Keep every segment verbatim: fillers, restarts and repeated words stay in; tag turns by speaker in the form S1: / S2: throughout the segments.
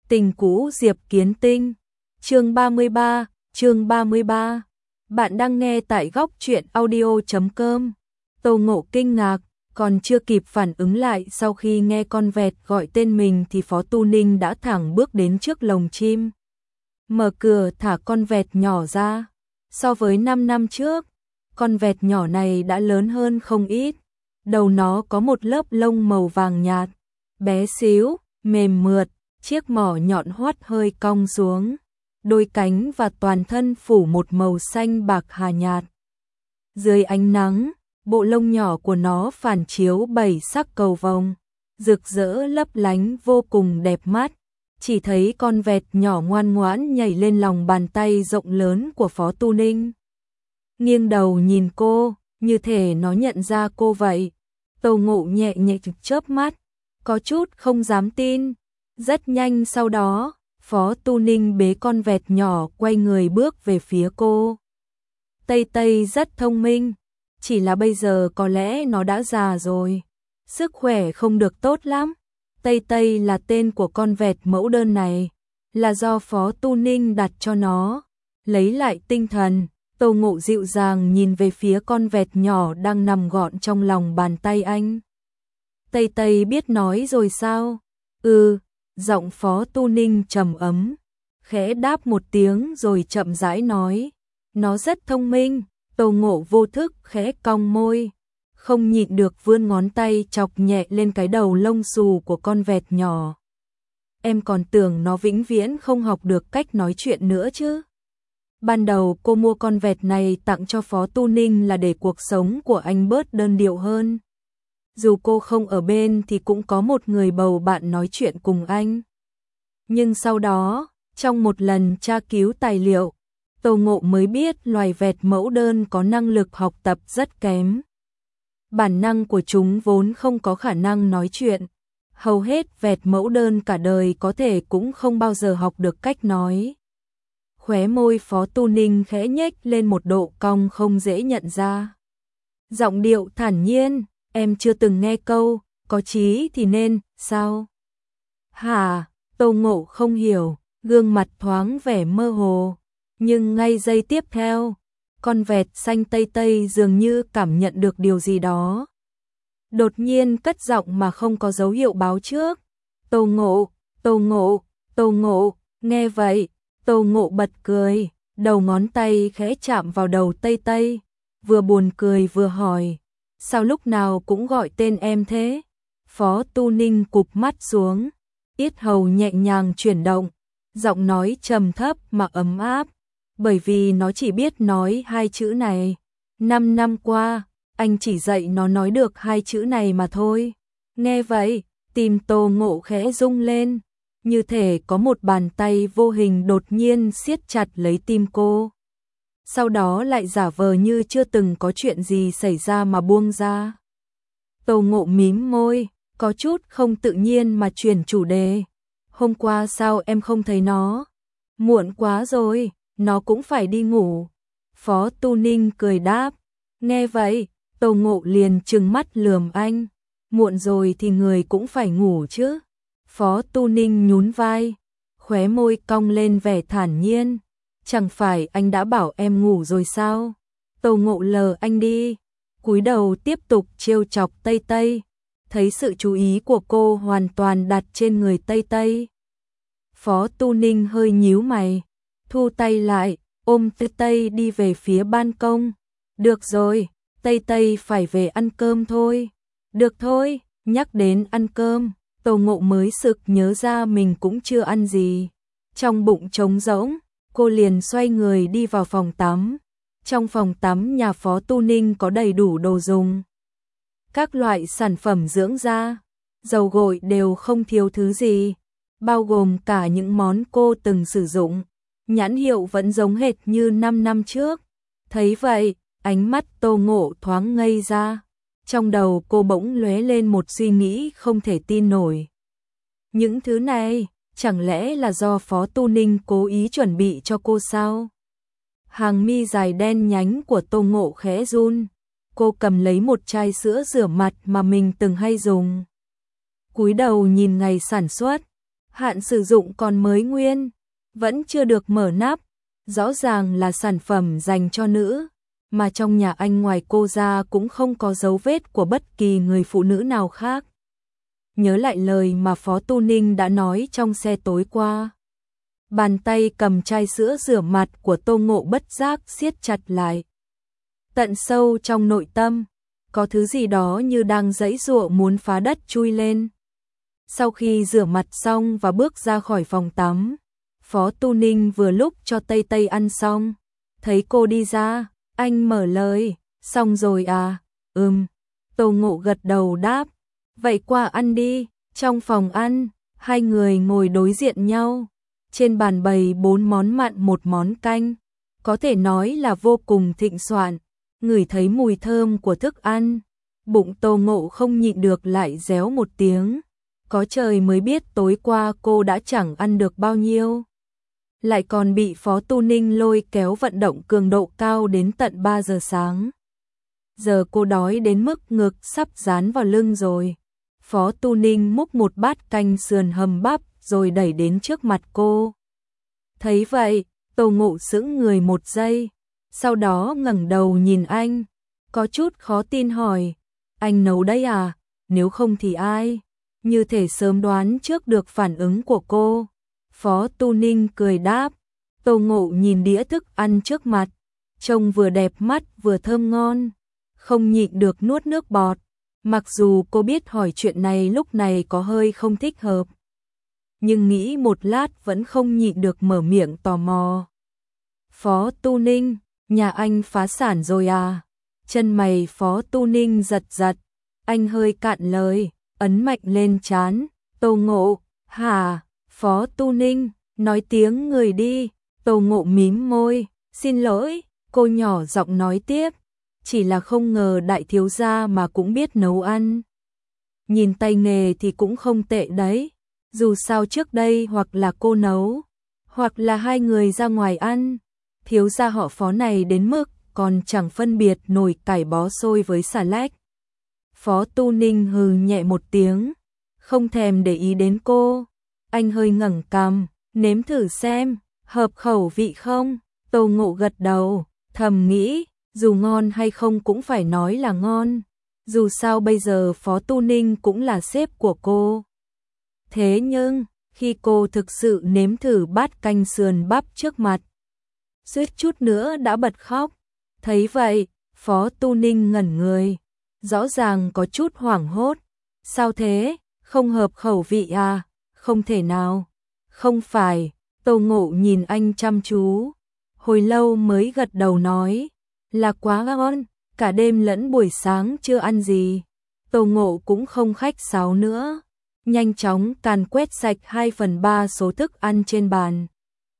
S1: Tình cũ Diệp Kiến Tinh. Chương ba mươi ba, chương ba mươi ba. Bạn đang nghe tại góc truyện audio chấm com. Tô Ngộ kinh ngạc, còn chưa kịp phản ứng lại, sau khi nghe con vẹt gọi tên mình thì Phó Tu Ninh đã thẳng bước đến trước lồng chim. Mở cửa thả con vẹt nhỏ ra. So với năm năm trước, con vẹt nhỏ này đã lớn hơn không ít. Đầu nó có một lớp lông màu vàng nhạt, bé xíu, mềm mượt, chiếc mỏ nhọn hoắt hơi cong xuống. Đôi cánh và toàn thân phủ một màu xanh bạc hà nhạt. Dưới ánh nắng, bộ lông nhỏ của nó phản chiếu bảy sắc cầu vồng, rực rỡ lấp lánh vô cùng đẹp mắt. Chỉ thấy con vẹt nhỏ ngoan ngoãn nhảy lên lòng bàn tay rộng lớn của Phó Tu Ninh. Nghiêng đầu nhìn cô, như thể nó nhận ra cô vậy. Tô Ngộ nhẹ nhẹ chớp mắt, có chút không dám tin. Rất nhanh sau đó, Phó Tu Ninh bế con vẹt nhỏ quay người bước về phía cô. Tây Tây rất thông minh, chỉ là bây giờ có lẽ nó đã già rồi, sức khỏe không được tốt lắm. Tây Tây là tên của con vẹt mẫu đơn này, là do Phó Tu Ninh đặt cho nó. Lấy lại tinh thần, Tô Ngộ dịu dàng nhìn về phía con vẹt nhỏ đang nằm gọn trong lòng bàn tay anh. Tây Tây biết nói rồi sao? Ừ, giọng Phó Tu Ninh trầm ấm, khẽ đáp một tiếng rồi chậm rãi nói. Nó rất thông minh. Tô Ngộ vô thức khẽ cong môi, không nhịn được vươn ngón tay chọc nhẹ lên cái đầu lông xù của con vẹt nhỏ. Em còn tưởng nó vĩnh viễn không học được cách nói chuyện nữa chứ. Ban đầu cô mua con vẹt này tặng cho Phó Tu Ninh là để cuộc sống của anh bớt đơn điệu hơn. Dù cô không ở bên thì cũng có một người bầu bạn nói chuyện cùng anh. Nhưng sau đó, trong một lần tra cứu tài liệu, Tô Ngộ mới biết loài vẹt mẫu đơn có năng lực học tập rất kém. Bản năng của chúng vốn không có khả năng nói chuyện. Hầu hết vẹt mẫu đơn cả đời có thể cũng không bao giờ học được cách nói. Khóe môi Phó Tu Ninh khẽ nhếch lên một độ cong không dễ nhận ra. Giọng điệu thản nhiên, em chưa từng nghe câu, có chí thì nên, sao? Hả? Tô Ngộ không hiểu, gương mặt thoáng vẻ mơ hồ. Nhưng ngay giây tiếp theo, con vẹt xanh Tây Tây dường như cảm nhận được điều gì đó. Đột nhiên cất giọng mà không có dấu hiệu báo trước. Tô Ngộ, Tô Ngộ, Tô Ngộ, nghe vậy, Tô Ngộ bật cười, đầu ngón tay khẽ chạm vào đầu Tây Tây, vừa buồn cười vừa hỏi, sao lúc nào cũng gọi tên em thế? Phó Tu Ninh cụp mắt xuống, yết hầu nhẹ nhàng chuyển động, giọng nói trầm thấp mà ấm áp. Bởi vì nó chỉ biết nói hai chữ này. Năm năm qua, anh chỉ dạy nó nói được hai chữ này mà thôi. Nghe vậy, tim Tô Ngộ khẽ rung lên, như thể có một bàn tay vô hình đột nhiên siết chặt lấy tim cô. Sau đó lại giả vờ như chưa từng có chuyện gì xảy ra mà buông ra. Tô Ngộ mím môi, có chút không tự nhiên mà chuyển chủ đề. Hôm qua sao em không thấy nó? Muộn quá rồi. Nó cũng phải đi ngủ. Phó Tu Ninh cười đáp. Nghe vậy, Tô Ngộ liền trừng mắt lườm anh. Muộn rồi thì người cũng phải ngủ chứ. Phó Tu Ninh nhún vai, khóe môi cong lên vẻ thản nhiên. Chẳng phải anh đã bảo em ngủ rồi sao? Tô Ngộ lờ anh đi, cúi đầu tiếp tục trêu chọc Tây Tây. Thấy sự chú ý của cô hoàn toàn đặt trên người Tây Tây, Phó Tu Ninh hơi nhíu mày, thu tay lại, ôm Tây Tây đi về phía ban công. Được rồi, Tây Tây phải về ăn cơm thôi. Được thôi, nhắc đến ăn cơm, Tô Ngộ mới sực nhớ ra mình cũng chưa ăn gì. Trong bụng trống rỗng, cô liền xoay người đi vào phòng tắm. Trong phòng tắm nhà Phó Tu Ninh có đầy đủ đồ dùng. Các loại sản phẩm dưỡng da, dầu gội đều không thiếu thứ gì, bao gồm cả những món cô từng sử dụng. Nhãn hiệu vẫn giống hệt như năm năm trước. Thấy vậy, ánh mắt Tô Ngộ thoáng ngây ra. Trong đầu cô bỗng lóe lên một suy nghĩ không thể tin nổi. Những thứ này, chẳng lẽ là do Phó Tu Ninh cố ý chuẩn bị cho cô sao? Hàng mi dài đen nhánh của Tô Ngộ khẽ run. Cô cầm lấy một chai sữa rửa mặt mà mình từng hay dùng. Cúi đầu nhìn ngày sản xuất. Hạn sử dụng còn mới nguyên, vẫn chưa được mở nắp, rõ ràng là sản phẩm dành cho nữ, mà trong nhà anh ngoài cô ra cũng không có dấu vết của bất kỳ người phụ nữ nào khác. Nhớ lại lời mà Phó Tu Ninh đã nói trong xe tối qua. Bàn tay cầm chai sữa rửa mặt của Tô Ngộ bất giác siết chặt lại. Tận sâu trong nội tâm, có thứ gì đó như đang giãy giụa muốn phá đất chui lên. Sau khi rửa mặt xong và bước ra khỏi phòng tắm, Phó Tu Ninh vừa lúc cho Tây Tây ăn xong, thấy cô đi ra, anh mở lời, xong rồi à, ừm, Tô Ngộ gật đầu đáp, vậy qua ăn đi. Trong phòng ăn, hai người ngồi đối diện nhau, trên bàn bày bốn món mặn một món canh, có thể nói là vô cùng thịnh soạn, ngửi thấy mùi thơm của thức ăn, bụng Tô Ngộ không nhịn được lại réo một tiếng. Có trời mới biết tối qua cô đã chẳng ăn được bao nhiêu, lại còn bị Phó Tu Ninh lôi kéo vận động cường độ cao đến tận ba giờ sáng. Giờ cô đói đến mức ngực sắp dán vào lưng rồi. Phó Tu Ninh múc một bát canh sườn hầm bắp rồi đẩy đến trước mặt cô. Thấy vậy, Tô Ngộ sững người một giây, sau đó ngẩng đầu nhìn anh, có chút khó tin hỏi, anh nấu đấy à, nếu không thì ai? Như thể sớm đoán trước được phản ứng của cô. Phó Tu Ninh cười đáp. Tô Ngộ nhìn đĩa thức ăn trước mặt, trông vừa đẹp mắt vừa thơm ngon, không nhịn được nuốt nước bọt. Mặc dù cô biết hỏi chuyện này lúc này có hơi không thích hợp, nhưng nghĩ một lát vẫn không nhịn được mở miệng tò mò. Phó Tu Ninh, nhà anh phá sản rồi à? Chân mày Phó Tu Ninh giật giật, anh hơi cạn lời, ấn mạnh lên trán. Tô Ngộ, hả? Phó Tu Ninh, nói tiếng người đi. Tô Ngộ mím môi, xin lỗi, cô nhỏ giọng nói tiếp, chỉ là không ngờ đại thiếu gia mà cũng biết nấu ăn. Nhìn tay nghề thì cũng không tệ đấy, dù sao trước đây hoặc là cô nấu, hoặc là hai người ra ngoài ăn, thiếu gia họ Phó này đến mức còn chẳng phân biệt nổi cải bó xôi với xà lách. Phó Tu Ninh hừ nhẹ một tiếng, không thèm để ý đến cô. Anh hơi ngẩng cằm, nếm thử xem, hợp khẩu vị không? Tô Ngộ gật đầu, thầm nghĩ, dù ngon hay không cũng phải nói là ngon. Dù sao bây giờ Phó Tu Ninh cũng là sếp của cô. Thế nhưng, khi cô thực sự nếm thử bát canh sườn bắp trước mặt, suýt chút nữa đã bật khóc. Thấy vậy, Phó Tu Ninh ngẩn người, rõ ràng có chút hoảng hốt. Sao thế, không hợp khẩu vị à? Không thể nào. Không phải. Tô Ngộ nhìn anh chăm chú, hồi lâu mới gật đầu nói, là quá ngon, cả đêm lẫn buổi sáng chưa ăn gì. Tô Ngộ cũng không khách sáo nữa, nhanh chóng càn quét sạch hai phần ba số thức ăn trên bàn.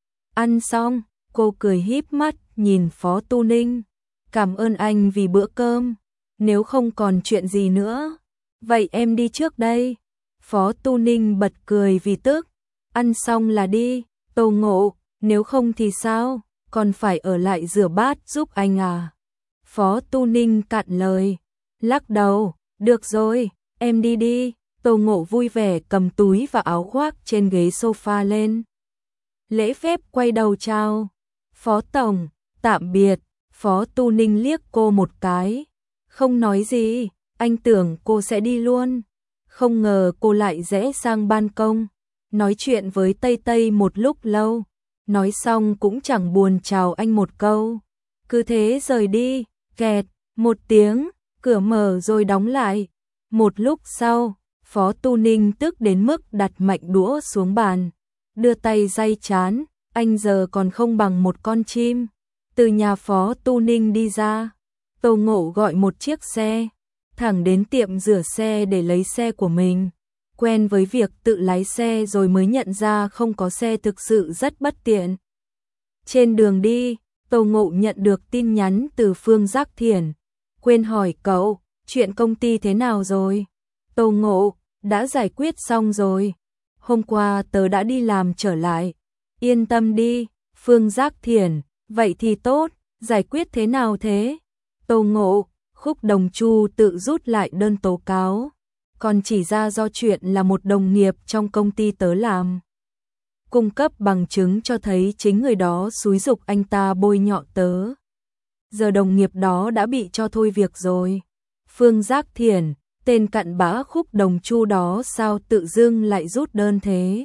S1: Ăn xong, cô cười híp mắt nhìn Phó Tu Ninh, cảm ơn anh vì bữa cơm, nếu không còn chuyện gì nữa, vậy em đi trước đây. Phó Tu Ninh bật cười vì tức, ăn xong là đi. Tô Ngộ, nếu không thì sao, còn phải ở lại rửa bát giúp anh à? Phó Tu Ninh cạn lời, lắc đầu, được rồi, em đi đi. Tô Ngộ vui vẻ cầm túi và áo khoác trên ghế sofa lên. Lễ phép quay đầu chào, Phó Tổng, tạm biệt. Phó Tu Ninh liếc cô một cái, không nói gì, anh tưởng cô sẽ đi luôn. Không ngờ cô lại rẽ sang ban công, nói chuyện với Tây Tây một lúc lâu, nói xong cũng chẳng buồn chào anh một câu, cứ thế rời đi. Kẹt, một tiếng, cửa mở rồi đóng lại. Một lúc sau, Phó Tu Ninh tức đến mức đặt mạnh đũa xuống bàn, đưa tay day chán, anh giờ còn không bằng một con chim. Từ nhà Phó Tu Ninh đi ra, Tô Ngộ gọi một chiếc xe, thẳng đến tiệm rửa xe để lấy xe của mình. Quen với việc tự lái xe rồi mới nhận ra không có xe thực sự rất bất tiện. Trên đường đi, Tô Ngộ nhận được tin nhắn từ Phương Giác Thiển. Quên hỏi cậu, chuyện công ty thế nào rồi? Tô Ngộ, đã giải quyết xong rồi. Hôm qua tớ đã đi làm trở lại. Yên tâm đi. Phương Giác Thiển, vậy thì tốt, giải quyết thế nào thế? Tô Ngộ, Khúc Đồng Chu tự rút lại đơn tố cáo, còn chỉ ra do chuyện là một đồng nghiệp trong công ty tớ làm. cung cấp bằng chứng cho thấy chính người đó xúi giục anh ta bôi nhọ tớ. Giờ đồng nghiệp đó đã bị cho thôi việc rồi. Phương Giác Thiển, tên cặn bã Khúc Đồng Chu đó sao tự dưng lại rút đơn thế?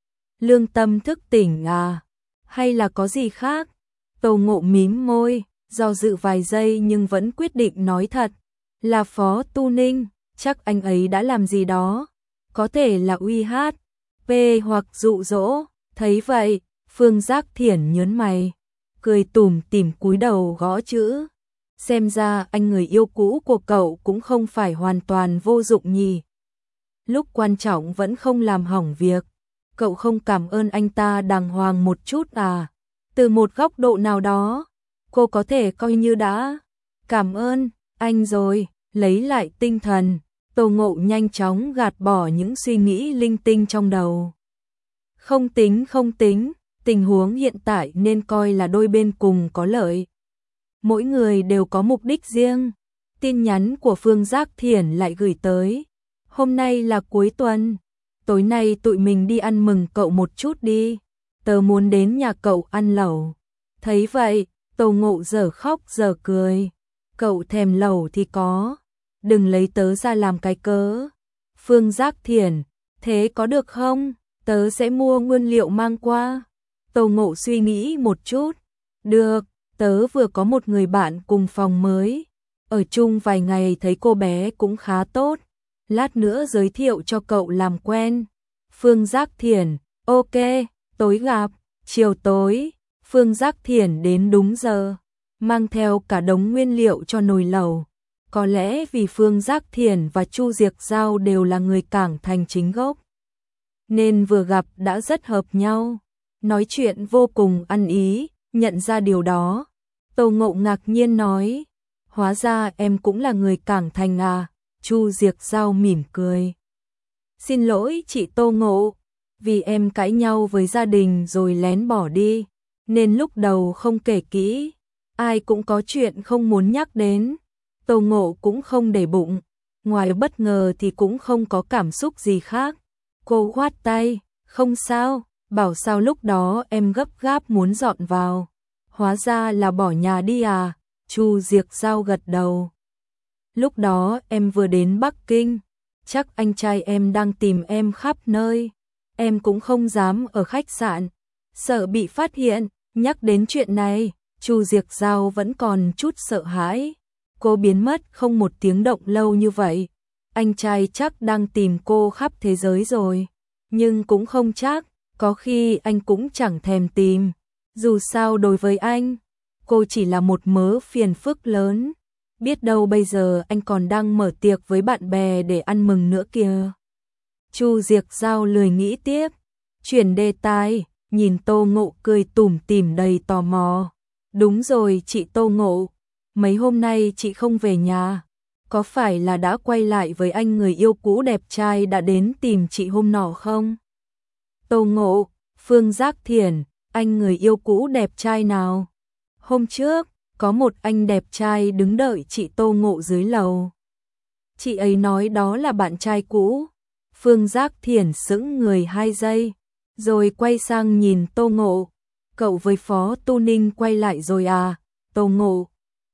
S1: Lương tâm thức tỉnh à? Hay là có gì khác? Tô Ngộ mím môi, do dự vài giây nhưng vẫn quyết định nói thật. Là Phó Tu Ninh, chắc anh ấy đã làm gì đó. Có thể là uy hát, pê hoặc dụ dỗ. Thấy vậy, Phương Giác Thiển nhớn mày, cười tủm tỉm cúi đầu gõ chữ. Xem ra anh người yêu cũ của cậu cũng không phải hoàn toàn vô dụng nhỉ. Lúc quan trọng vẫn không làm hỏng việc. Cậu không cảm ơn anh ta đàng hoàng một chút à? Từ một góc độ nào đó, cô có thể coi như đã cảm ơn anh rồi. Lấy lại tinh thần, Tô Ngộ nhanh chóng gạt bỏ những suy nghĩ linh tinh trong đầu. Không tính không tính, tình huống hiện tại nên coi là đôi bên cùng có lợi. Mỗi người đều có mục đích riêng. Tin nhắn của Phương Giác Thiển lại gửi tới. Hôm nay là cuối tuần. Tối nay tụi mình đi ăn mừng cậu một chút đi. Tớ muốn đến nhà cậu ăn lẩu. Thấy vậy, Tô Ngộ giờ khóc giờ cười. Cậu thèm lẩu thì có. Đừng lấy tớ ra làm cái cớ. Phương Giác Thiển, thế có được không? Tớ sẽ mua nguyên liệu mang qua. Tô Ngộ suy nghĩ một chút. Được, tớ vừa có một người bạn cùng phòng mới. Ở chung vài ngày thấy cô bé cũng khá tốt. Lát nữa giới thiệu cho cậu làm quen. Phương Giác Thiển, ok, tối gặp. Chiều tối, Phương Giác Thiển đến đúng giờ, mang theo cả đống nguyên liệu cho nồi lẩu. Có lẽ vì Phương Giác Thiển và Chu Diệc Giao đều là người Cảng Thành chính gốc, nên vừa gặp đã rất hợp nhau. Nói chuyện vô cùng ăn ý, nhận ra điều đó. Tô Ngộ ngạc nhiên nói, hóa ra em cũng là người Cảng Thành à? Chu Diệc Giao mỉm cười. Xin lỗi chị Tô Ngộ, vì em cãi nhau với gia đình rồi lén bỏ đi, nên lúc đầu không kể kỹ, ai cũng có chuyện không muốn nhắc đến. Tô Ngộ cũng không để bụng, ngoài bất ngờ thì cũng không có cảm xúc gì khác. Cô khoát tay, không sao, bảo sao lúc đó em gấp gáp muốn dọn vào. Hóa ra là bỏ nhà đi à? Chu Diệc Giao gật đầu. Lúc đó em vừa đến Bắc Kinh, chắc anh trai em đang tìm em khắp nơi. Em cũng không dám ở khách sạn, sợ bị phát hiện. Nhắc đến chuyện này, Chu Diệc Giao vẫn còn chút sợ hãi. Cô biến mất không một tiếng động lâu như vậy. Anh trai chắc đang tìm cô khắp thế giới rồi. Nhưng cũng không chắc, có khi anh cũng chẳng thèm tìm. Dù sao đối với anh, cô chỉ là một mớ phiền phức lớn. Biết đâu bây giờ anh còn đang mở tiệc với bạn bè để ăn mừng nữa kìa. Chu Diệc Giao lười nghĩ tiếp, chuyển đề tài, nhìn Tô Ngộ cười tủm tỉm đầy tò mò. Đúng rồi chị Tô Ngộ, mấy hôm nay chị không về nhà, có phải là đã quay lại với anh người yêu cũ đẹp trai đã đến tìm chị hôm nọ không? Tô Ngộ, Phương Giác Thiển, anh người yêu cũ đẹp trai nào? Hôm trước, có một anh đẹp trai đứng đợi chị Tô Ngộ dưới lầu. Chị ấy nói đó là bạn trai cũ. Phương Giác Thiển sững người hai giây, rồi quay sang nhìn Tô Ngộ. Cậu với Phó Tu Ninh quay lại rồi à? Tô Ngộ,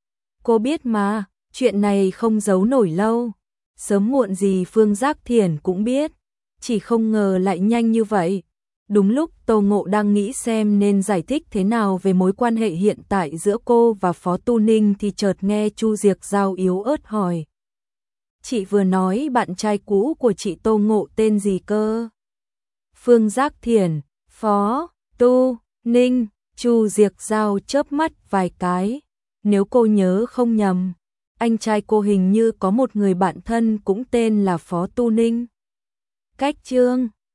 S1: cô biết mà, chuyện này không giấu nổi lâu. Sớm muộn gì Phương Giác Thiển cũng biết, chỉ không ngờ lại nhanh như vậy. Đúng lúc Tô Ngộ đang nghĩ xem nên giải thích thế nào về mối quan hệ hiện tại giữa cô và Phó Tu Ninh thì chợt nghe Chu Diệc Giao yếu ớt hỏi. Chị vừa nói bạn trai cũ của chị Tô Ngộ tên gì cơ? Phương Giác Thiển, Phó Tu Ninh. Chu Diệc Giao chớp mắt vài cái. Nếu cô nhớ không nhầm, anh trai cô hình như có một người bạn thân cũng tên là Phó Tu Ninh. Cách chương